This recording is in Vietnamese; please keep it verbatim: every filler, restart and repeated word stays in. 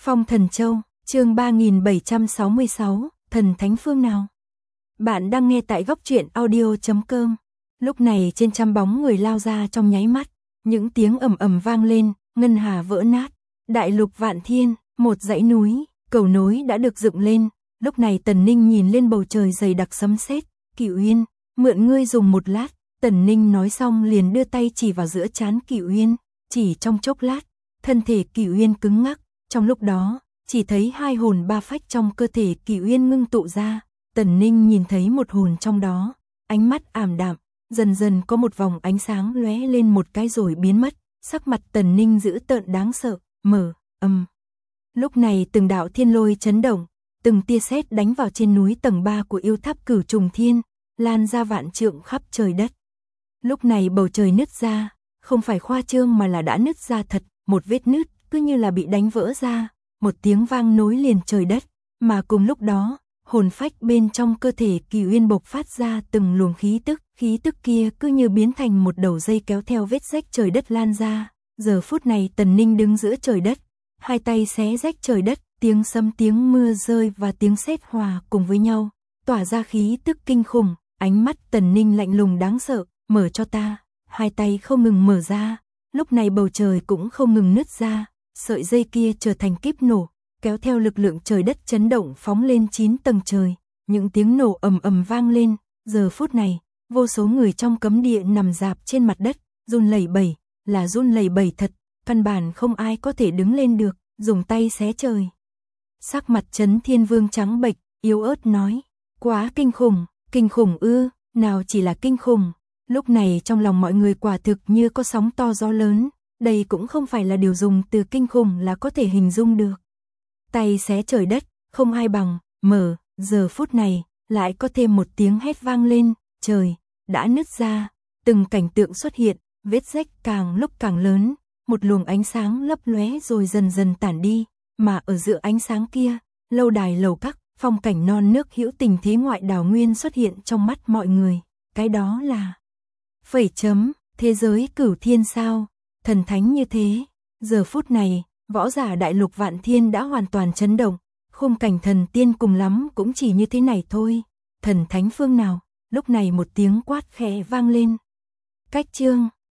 Phong Thần Châu, chương ba nghìn bảy trăm sáu mươi sáu, thần thánh phương nào? Bạn đang nghe tại góc truyện audio chấm com. Lúc này trên trăm bóng người lao ra trong nháy mắt, những tiếng ầm ầm vang lên, ngân hà vỡ nát, đại lục vạn thiên, một dãy núi, cầu nối đã được dựng lên. Lúc này Tần Ninh nhìn lên bầu trời dày đặc sấm sét, Cửu Uyên, mượn ngươi dùng một lát. Tần Ninh nói xong liền đưa tay chỉ vào giữa trán Cửu Uyên, chỉ trong chốc lát, thân thể Cửu Uyên cứng ngắc. Trong lúc đó, chỉ thấy hai hồn ba phách trong cơ thể Cửu Uyên ngưng tụ ra. Tần Ninh nhìn thấy một hồn trong đó, ánh mắt ảm đạm, dần dần có một vòng ánh sáng lóe lên một cái rồi biến mất. Sắc mặt Tần Ninh dữ tợn đáng sợ, mở, âm. Lúc này từng đạo thiên lôi chấn động, từng tia sét đánh vào trên núi tầng ba của yêu tháp Cửu Trùng Thiên, lan ra vạn trượng khắp trời đất. Lúc này bầu trời nứt ra, không phải khoa trương mà là đã nứt ra thật, một vết nứt cứ như là bị đánh vỡ ra, một tiếng vang nối liền trời đất, mà cùng lúc đó, hồn phách bên trong cơ thể Cửu Uyên bộc phát ra từng luồng khí tức, khí tức kia cứ như biến thành một đầu dây kéo theo vết rách trời đất lan ra. Giờ phút này Tần Ninh đứng giữa trời đất, hai tay xé rách trời đất, tiếng sấm tiếng mưa rơi và tiếng sét hòa cùng với nhau, tỏa ra khí tức kinh khủng, ánh mắt Tần Ninh lạnh lùng đáng sợ, mở cho ta, hai tay không ngừng mở ra, lúc này bầu trời cũng không ngừng nứt ra, sợi dây kia trở thành kíp nổ, kéo theo lực lượng trời đất chấn động phóng lên chín tầng trời, những tiếng nổ ầm ầm vang lên. Giờ phút này, vô số người trong cấm địa nằm rạp trên mặt đất, run lẩy bẩy, là run lẩy bẩy thật, căn bản không ai có thể đứng lên được, dùng tay xé trời. Sắc mặt Chấn Thiên Vương trắng bệch, yếu ớt nói, quá kinh khủng, kinh khủng ư, nào chỉ là kinh khủng. Lúc này trong lòng mọi người quả thực như có sóng to gió lớn, đây cũng không phải là điều dùng từ kinh khủng là có thể hình dung được. Tay xé trời đất, không ai bằng, mở, giờ phút này, lại có thêm một tiếng hét vang lên, trời, đã nứt ra, từng cảnh tượng xuất hiện, vết rách càng lúc càng lớn, một luồng ánh sáng lấp lóe rồi dần dần tản đi, mà ở giữa ánh sáng kia, lâu đài lầu các, phong cảnh non nước hữu tình thế ngoại đảo nguyên xuất hiện trong mắt mọi người, cái đó là phẩy chấm, thế giới cửu thiên sao, thần thánh như thế. Giờ phút này, võ giả đại lục vạn thiên đã hoàn toàn chấn động, khung cảnh thần tiên cùng lắm cũng chỉ như thế này thôi, thần thánh phương nào. Lúc này một tiếng quát khẽ vang lên. Cách chương